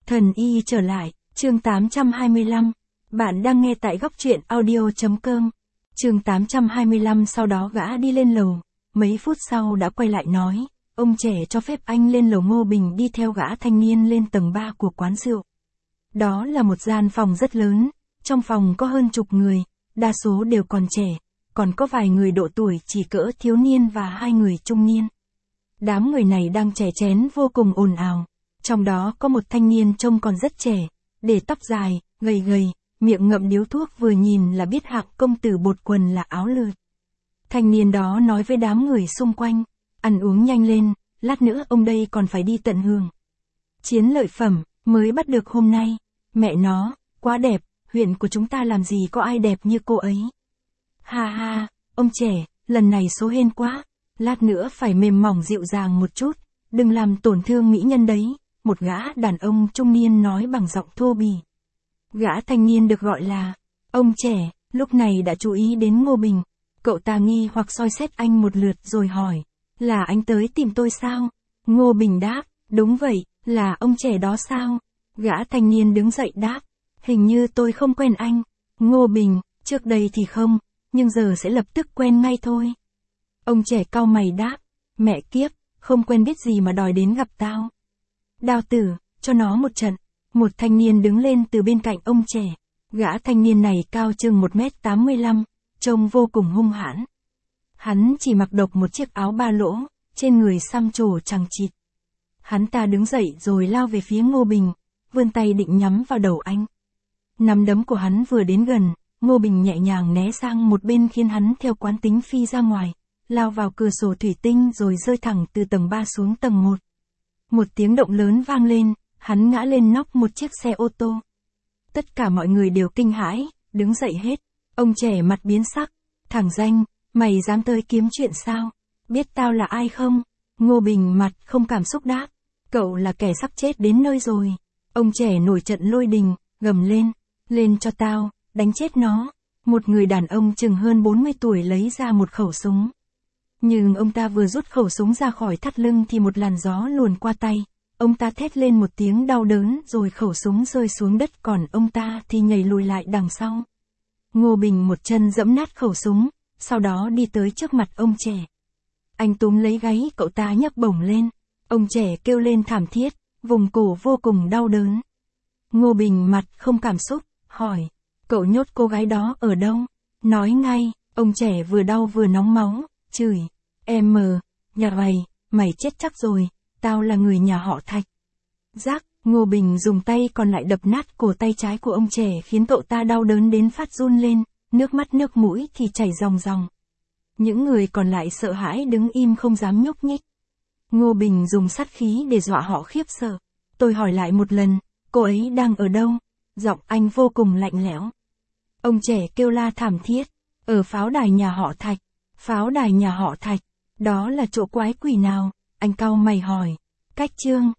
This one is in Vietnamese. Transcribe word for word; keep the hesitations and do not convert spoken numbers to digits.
Thần y trở lại, chương tám trăm hai mươi lăm. Bạn đang nghe tại góc truyện audio.com. Chương tám trăm hai mươi lăm. Sau đó gã đi lên lầu, mấy phút sau đã quay lại nói, ông trẻ cho phép anh lên lầu. Ngô Bình đi theo gã thanh niên lên tầng ba của quán rượu. Đó là một gian phòng rất lớn, trong phòng có hơn chục người, đa số đều còn trẻ, còn có vài người độ tuổi chỉ cỡ thiếu niên và hai người trung niên. Đám người này đang chè chén vô cùng ồn ào. Trong đó có một thanh niên trông còn rất trẻ, để tóc dài, gầy gầy, miệng ngậm điếu thuốc, vừa nhìn là biết hạng công tử bột quần là áo lượt. Thanh niên đó nói với đám người xung quanh, ăn uống nhanh lên, lát nữa ông đây còn phải đi tận hưởng chiến lợi phẩm, mới bắt được hôm nay. Mẹ nó, quá đẹp, huyện của chúng ta làm gì có ai đẹp như cô ấy. Ha ha, ông trẻ, lần này số hên quá, lát nữa phải mềm mỏng dịu dàng một chút, đừng làm tổn thương mỹ nhân đấy. Một gã đàn ông trung niên nói bằng giọng thô bỉ. Gã thanh niên được gọi là ông trẻ, lúc này đã chú ý đến Ngô Bình. Cậu ta nghi hoặc soi xét anh một lượt rồi hỏi, là anh tới tìm tôi sao? Ngô Bình đáp, đúng vậy, là ông trẻ đó sao? Gã thanh niên đứng dậy đáp, hình như tôi không quen anh. Ngô Bình, trước đây thì không, nhưng giờ sẽ lập tức quen ngay thôi. Ông trẻ cau mày đáp, mẹ kiếp, không quen biết gì mà đòi đến gặp tao. Đao tử, cho nó một trận. Một thanh niên đứng lên từ bên cạnh ông trẻ. Gã thanh niên này cao chừng một mét tám mươi lăm, trông vô cùng hung hãn. Hắn chỉ mặc độc một chiếc áo ba lỗ, trên người xăm trổ chằng chịt. Hắn ta đứng dậy rồi lao về phía Ngô Bình, vươn tay định nhắm vào đầu anh. Nắm đấm của hắn vừa đến gần, Ngô Bình nhẹ nhàng né sang một bên khiến hắn theo quán tính phi ra ngoài, lao vào cửa sổ thủy tinh rồi rơi thẳng từ tầng ba xuống tầng một. Một tiếng động lớn vang lên, hắn ngã lên nóc một chiếc xe ô tô. Tất cả mọi người đều kinh hãi, đứng dậy hết. Ông trẻ mặt biến sắc, thẳng danh, mày dám tới kiếm chuyện sao? Biết tao là ai không? Ngô Bình mặt không cảm xúc đáp, cậu là kẻ sắp chết đến nơi rồi. Ông trẻ nổi trận lôi đình, gầm lên, lên cho tao, đánh chết nó. Một người đàn ông chừng hơn bốn mươi tuổi lấy ra một khẩu súng. Nhưng ông ta vừa rút khẩu súng ra khỏi thắt lưng thì một làn gió luồn qua tay. Ông ta thét lên một tiếng đau đớn rồi khẩu súng rơi xuống đất, còn ông ta thì nhảy lùi lại đằng sau. Ngô Bình một chân giẫm nát khẩu súng, sau đó đi tới trước mặt ông trẻ. Anh túm lấy gáy cậu ta nhấc bổng lên. Ông trẻ kêu lên thảm thiết, vùng cổ vô cùng đau đớn. Ngô Bình mặt không cảm xúc, hỏi, cậu nhốt cô gái đó ở đâu? Nói ngay. Ông trẻ vừa đau vừa nóng máu, chửi, em mờ, nhà mày, mày chết chắc rồi, tao là người nhà họ Thạch. Rắc, Ngô Bình dùng tay còn lại đập nát cổ tay trái của ông trẻ khiến cậu ta đau đớn đến phát run lên, nước mắt nước mũi thì chảy ròng ròng. Những người còn lại sợ hãi đứng im không dám nhúc nhích. Ngô Bình dùng sát khí để dọa họ khiếp sợ. Tôi hỏi lại một lần, cô ấy đang ở đâu? Giọng anh vô cùng lạnh lẽo. Ông trẻ kêu la thảm thiết, ở pháo đài nhà họ Thạch. Pháo đài nhà họ Thạch, đó là chỗ quái quỷ nào? Anh cau mày hỏi. Cách Trương,